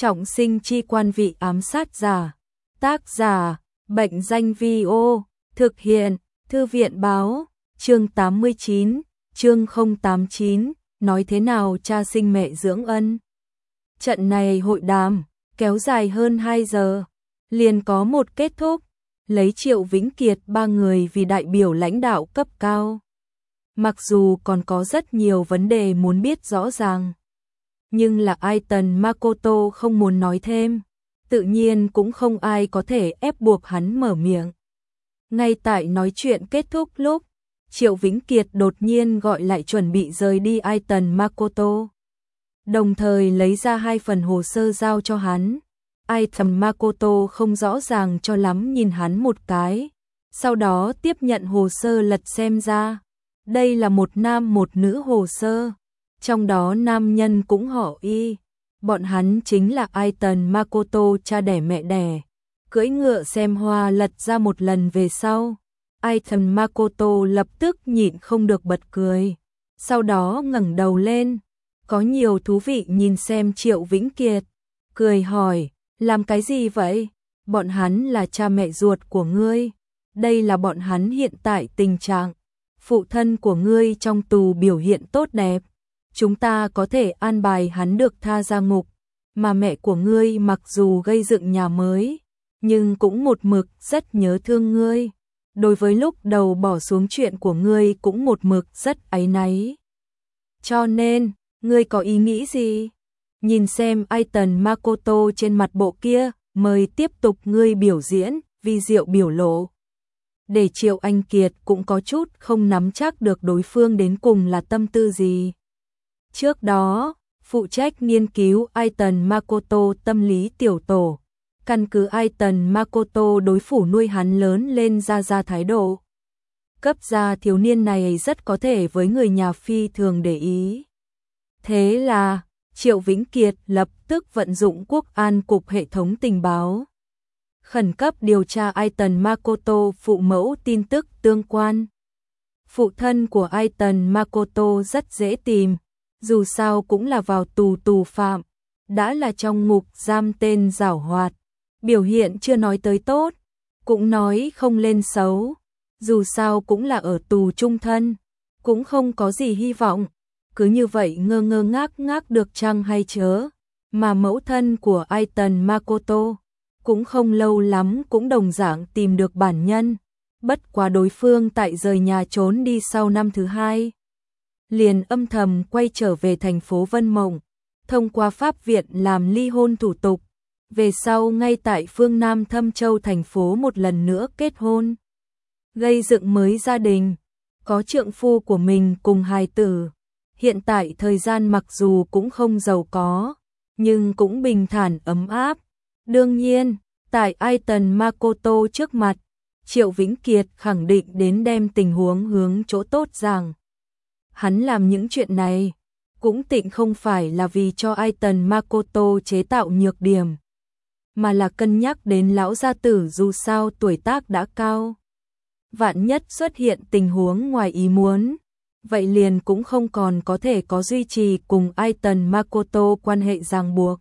Trọng sinh chi quan vị ám sát giả. Tác giả, Bệnh danh Vi-ô. Thực hiện, Thư viện báo. Chương 89, chương 089, nói thế nào cha sinh mẹ dưỡng ân. Trận này hội đàm, kéo dài hơn 2 giờ, liền có một kết thúc, lấy Triệu Vĩnh Kiệt ba người vì đại biểu lãnh đạo cấp cao. Mặc dù còn có rất nhiều vấn đề muốn biết rõ ràng, nhưng là Aitan Makoto không muốn nói thêm, tự nhiên cũng không ai có thể ép buộc hắn mở miệng. Ngay tại nói chuyện kết thúc lúc, Triệu Vĩnh Kiệt đột nhiên gọi lại chuẩn bị rời đi Aitan Makoto, đồng thời lấy ra 2 phần hồ sơ giao cho hắn. Aitan Makoto không rõ ràng cho lắm nhìn hắn một cái, sau đó tiếp nhận hồ sơ lật xem ra. Đây là một nam một nữ hồ sơ, trong đó nam nhân cũng họ Y, bọn hắn chính là Aitan Makoto cha đẻ mẹ đẻ. Cưỡi ngựa xem hoa lật ra một lần về sau, Aitan Makoto lập tức nhịn không được bật cười, sau đó ngẩng đầu lên, có nhiều thú vị nhìn xem Triệu Vĩnh Kiệt, cười hỏi, làm cái gì vậy? Bọn hắn là cha mẹ ruột của ngươi, đây là bọn hắn hiện tại tình trạng. Phụ thân của ngươi trong tù biểu hiện tốt đẹp, chúng ta có thể an bài hắn được tha ra ngục, mà mẹ của ngươi mặc dù gây dựng nhà mới, nhưng cũng một mực rất nhớ thương ngươi. Đối với lúc đầu bỏ xuống chuyện của ngươi cũng một mực rất áy náy. Cho nên, ngươi có ý nghĩ gì? Nhìn xem Aitan Makoto trên mặt bộ kia, mời tiếp tục ngươi biểu diễn, vi diệu biểu lộ. Để Triệu Anh Kiệt cũng có chút không nắm chắc được đối phương đến cùng là tâm tư gì. Trước đó, phụ trách nghiên cứu Aitan Makoto tâm lý tiểu tổ, căn cứ Aitan Makoto đối phủ nuôi hắn lớn lên ra thái độ. Cấp gia thiếu niên này rất có thể với người nhà phi thường để ý. Thế là, Triệu Vĩnh Kiệt lập tức vận dụng Quốc an cục hệ thống tình báo, khẩn cấp điều tra Aitan Makoto phụ mẫu tin tức tương quan. Phụ thân của Aitan Makoto rất dễ tìm, dù sao cũng là vào tù phạm, đã là trong ngục giam tên giảo hoạt, biểu hiện chưa nói tới tốt, cũng nói không lên xấu, dù sao cũng là ở tù trung thân, cũng không có gì hy vọng, cứ như vậy ngơ ngác được chăng hay chớ, mà mẫu thân của Aitan Makoto cũng không lâu lắm cũng đồng dạng tìm được bản nhân, bất quá đối phương tại rời nhà trốn đi sau năm thứ 2. Liền âm thầm quay trở về thành phố Vân Mộng, thông qua pháp viện làm ly hôn thủ tục, về sau ngay tại phương Nam Thâm Châu thành phố một lần nữa kết hôn, gây dựng mới gia đình, có trượng phu của mình cùng hài tử. Hiện tại thời gian mặc dù cũng không giàu có, nhưng cũng bình thản ấm áp. Đương nhiên, tại Aitan Makoto trước mặt, Triệu Vĩnh Kiệt khẳng định đến đem tình huống hướng chỗ tốt rằng. Hắn làm những chuyện này, cũng tịnh không phải là vì cho Aitan Makoto chế tạo nhược điểm, mà là cân nhắc đến lão gia tử dù sao tuổi tác đã cao. Vạn nhất xuất hiện tình huống ngoài ý muốn, vậy liền cũng không còn có thể có duy trì cùng Aitan Makoto quan hệ ràng buộc.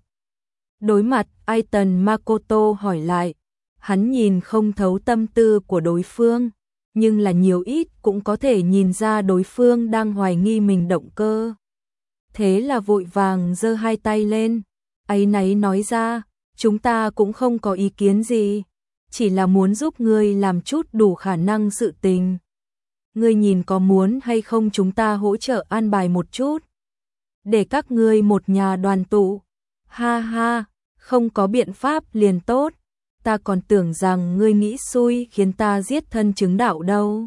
Đối mặt Aitan Makoto hỏi lại, hắn nhìn không thấu tâm tư của đối phương, nhưng là nhiều ít cũng có thể nhìn ra đối phương đang hoài nghi mình động cơ. Thế là vội vàng giơ 2 tay lên, áy náy nói ra, chúng ta cũng không có ý kiến gì, chỉ là muốn giúp ngươi làm chút đủ khả năng sự tình. Ngươi nhìn có muốn hay không chúng ta hỗ trợ an bài một chút, để các ngươi một nhà đoàn tụ. Ha ha, không có biện pháp liền tốt, ta còn tưởng rằng ngươi nghĩ xui khiến ta giết thân chứng đạo đâu.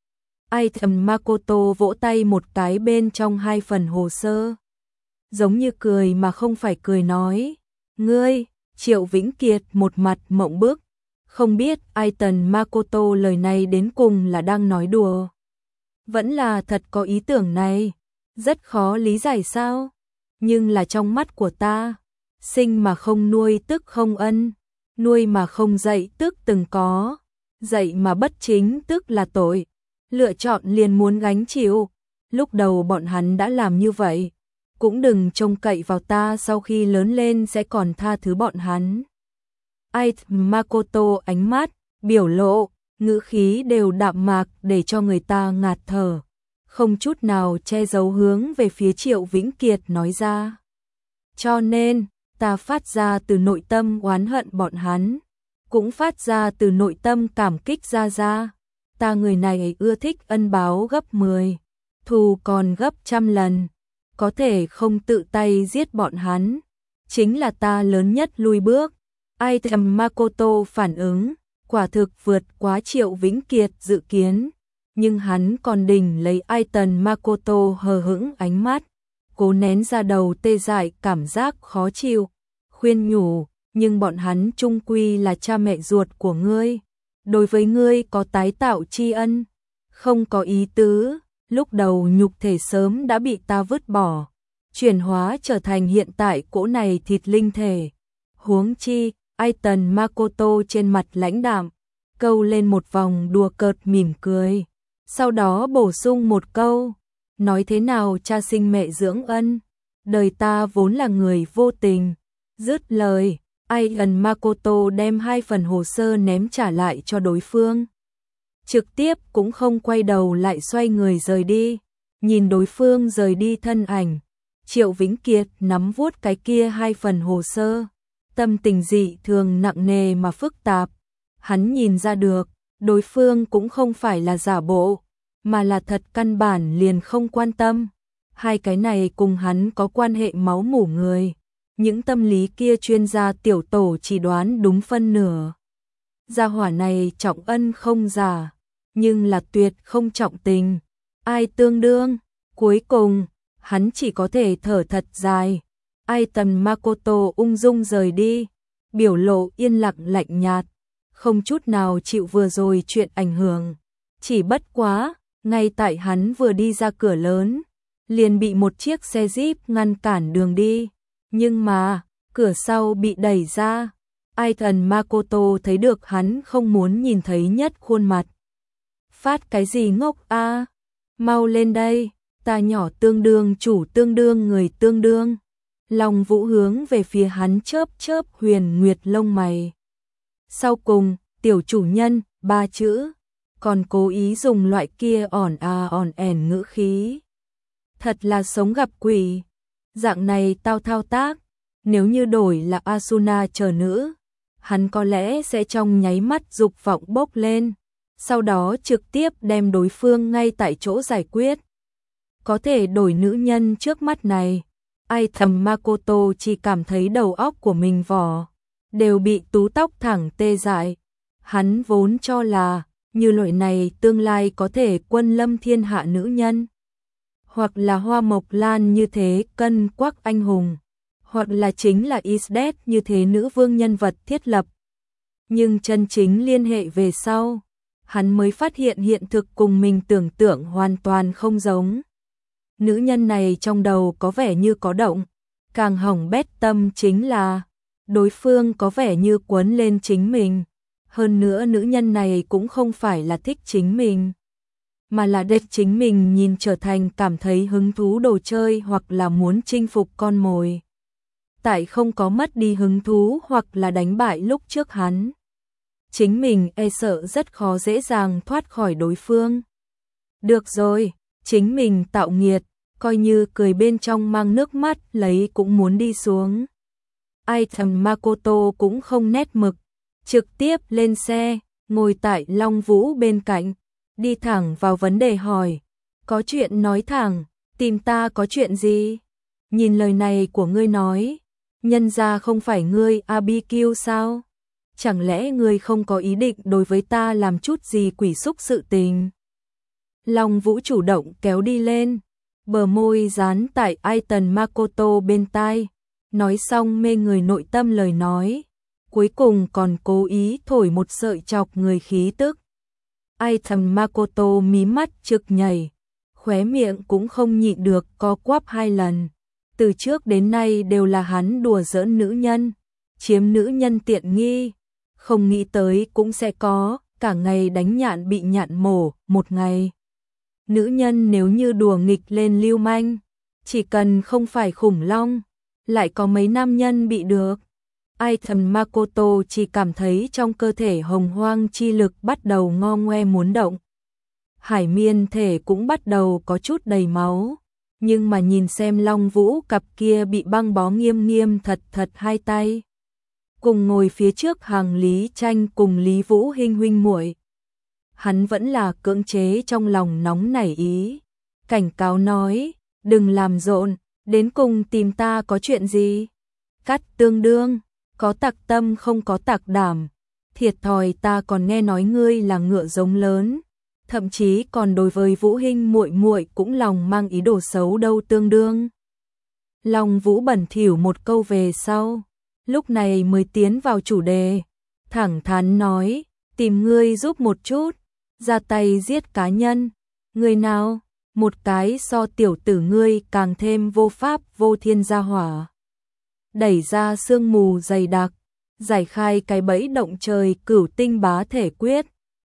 Aitan Makoto vỗ tay một cái bên trong 2 phần hồ sơ, giống như cười mà không phải cười nói, ngươi. Triệu Vĩnh Kiệt một mặt mộng bức, không biết Aitan Makoto lời này đến cùng là đang nói đùa, vẫn là thật có ý tưởng này, rất khó lý giải sao, nhưng là trong mắt của ta, sinh mà không nuôi tức không ân, nuôi mà không dạy tức từng có, dạy mà bất chính tức là tội, lựa chọn liền muốn gánh chịu. Lúc đầu bọn hắn đã làm như vậy, cũng đừng trông cậy vào ta sau khi lớn lên sẽ còn tha thứ bọn hắn. Ai Makoto ánh mắt, biểu lộ, ngữ khí đều đạm mạc để cho người ta ngạt thở, không chút nào che giấu hướng về phía Triệu Vĩnh Kiệt nói ra. Cho nên, ta phát ra từ nội tâm oán hận bọn hắn, cũng phát ra từ nội tâm cảm kích Gia Gia. Ta người này ưa thích ân báo gấp 10, thù còn gấp 100 lần, có thể không tự tay giết bọn hắn, chính là ta lớn nhất lùi bước. Ai Makoto phản ứng, quả thực vượt quá Triệu Vĩnh Kiệt dự kiến, nhưng hắn còn đỉnh lấy Aiton Makoto hờ hững ánh mắt, cố nén ra đầu tê dại cảm giác khó chịu, khuyên nhủ, nhưng bọn hắn chung quy là cha mẹ ruột của ngươi, đối với ngươi có tái tạo tri ân, không có ý tứ, lúc đầu nhục thể sớm đã bị ta vứt bỏ, chuyển hóa trở thành hiện tại cỗ này thịt linh thể. Huống chi, Aiton Makoto trên mặt lãnh đạm, câu lên một vòng đùa cợt mỉm cười, sau đó bổ sung một câu, nói thế nào cha sinh mẹ dưỡng ân, đời ta vốn là người vô tình. Dứt lời, Aiton Makoto đem 2 phần hồ sơ ném trả lại cho đối phương. Trực tiếp cũng không quay đầu lại xoay người rời đi, nhìn đối phương rời đi thân ảnh, Triệu Vĩnh Kiệt nắm vuốt cái kia 2 phần hồ sơ, tâm tình dị thường nặng nề mà phức tạp. Hắn nhìn ra được, đối phương cũng không phải là giả bộ, mà là thật căn bản liền không quan tâm. Hai cái này cùng hắn có quan hệ máu mủ người. Những tâm lý kia chuyên gia tiểu tổ chỉ đoán đúng phân nửa. Gia hỏa này trọng ân không giả, nhưng là tuyệt không trọng tình. Ai tương đương, cuối cùng, hắn chỉ có thể thở thật dài. Aiton Makoto ung dung rời đi, biểu lộ yên lặng lạnh nhạt, không chút nào chịu vừa rồi chuyện ảnh hưởng. Chỉ bất quá, ngay tại hắn vừa đi ra cửa lớn, liền bị một chiếc xe Jeep ngăn cản đường đi. Nhưng mà, cửa sau bị đẩy ra, Aiton Makoto thấy được hắn không muốn nhìn thấy nhất khuôn mặt. Phát cái gì ngốc a? Mau lên đây, ta nhỏ tương đương chủ tương đương người tương đương. Long Vũ hướng về phía hắn chớp chớp huyền nguyệt lông mày. Sau cùng, tiểu chủ nhân, 3 chữ, còn cố ý dùng loại kia ỏn ẻn ngữ khí. Thật là sống gặp quỷ. Dạng này tao thao tác, nếu như đổi là Asuna chờ nữ, hắn có lẽ sẽ trong nháy mắt dục vọng bốc lên, sau đó trực tiếp đem đối phương ngay tại chỗ giải quyết. Có thể đổi nữ nhân trước mắt này, Aiton Makoto chỉ cảm thấy đầu óc của mình vỏ đều bị tú tóc thẳng tê dại. Hắn vốn cho là, như loại này tương lai có thể quân lâm thiên hạ nữ nhân, hoặc là Hoa Mộc Lan như thế cân quắc anh hùng, hoặc là chính là Isdet như thế nữ vương nhân vật thiết lập. Nhưng chân chính liên hệ về sau, hắn mới phát hiện hiện thực cùng mình tưởng tượng hoàn toàn không giống. Nữ nhân này trong đầu có vẻ như có động, càng hỏng bét tâm chính là đối phương có vẻ như quấn lên chính mình. Hơn nữa nữ nhân này cũng không phải là thích chính mình, mà là để chính mình nhìn trở thành cảm thấy hứng thú đồ chơi hoặc là muốn chinh phục con mồi. Tại không có mất đi hứng thú hoặc là đánh bại lúc trước hắn, chính mình e sợ rất khó dễ dàng thoát khỏi đối phương. Được rồi, chính mình tạo nghiệt, coi như cười bên trong mang nước mắt lấy cũng muốn đi xuống. Aiton Makoto cũng không nét mực, trực tiếp lên xe, ngồi tại Long Vũ bên cạnh, đi thẳng vào vấn đề hỏi, có chuyện nói thẳng, tìm ta có chuyện gì? Nhìn lời này của ngươi nói, nhân ra không phải ngươi ABQ sao? Chẳng lẽ ngươi không có ý định đối với ta làm chút gì quỷ xúc sự tình? Long Vũ chủ động kéo đi lên, bờ môi dán tại Aiton Makoto bên tai, nói xong mê người nội tâm lời nói, cuối cùng còn cố ý thổi một sợi chọc người khí tức. Aiton Makoto mí mắt trực nhảy, khóe miệng cũng không nhịn được co quắp 2 lần. Từ trước đến nay đều là hắn đùa giỡn nữ nhân, chiếm nữ nhân tiện nghi, không nghĩ tới cũng sẽ có, cả ngày đánh nhạn bị nhạn mổ, một ngày. Nữ nhân nếu như đùa nghịch lên lưu manh, Chỉ cần không phải khủng long, lại có mấy nam nhân bị được. Ai thầm Makoto chỉ cảm thấy trong cơ thể hồng hoang chi lực bắt đầu ngo ngoe muốn động. Hải miên thể cũng bắt đầu có chút đầy máu. Nhưng mà nhìn xem Long Vũ cặp kia bị băng bó nghiêm nghiêm thật thật hai tay. Cùng ngồi phía trước hàng Lý Tranh cùng Lý Vũ Hinh huynh muội, hắn vẫn là cưỡng chế trong lòng nóng nảy ý. Cảnh cáo nói, đừng làm rộn, đến cùng tìm ta có chuyện gì? Cắt tương đương, có tặc tâm không có tặc đảm. Thiệt thòi ta còn nghe nói ngươi là ngựa giống lớn. Thậm chí còn đối với Vũ Hinh muội muội cũng lòng mang ý đồ xấu đâu tương đương. Long Vũ bẩn thỉu một câu về sau, lúc này mới tiến vào chủ đề, thẳng thắn nói, tìm ngươi giúp một chút, ra tay giết cá nhân. Người nào? Một cái so tiểu tử ngươi càng thêm vô pháp vô thiên gia hỏa. Đẩy ra sương mù dày đặc, giải khai cái bẫy động trời cửu tinh bá thể quyết.